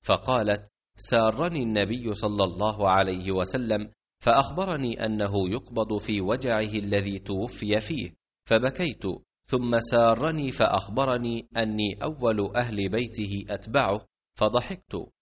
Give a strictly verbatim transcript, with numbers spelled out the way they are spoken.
فقالت: سارني النبي صلى الله عليه وسلم فأخبرني أنه يقبض في وجعه الذي توفي فيه، فبكيت، ثم سارني فأخبرني أني أول أهل بيته أتبعه، فضحكت،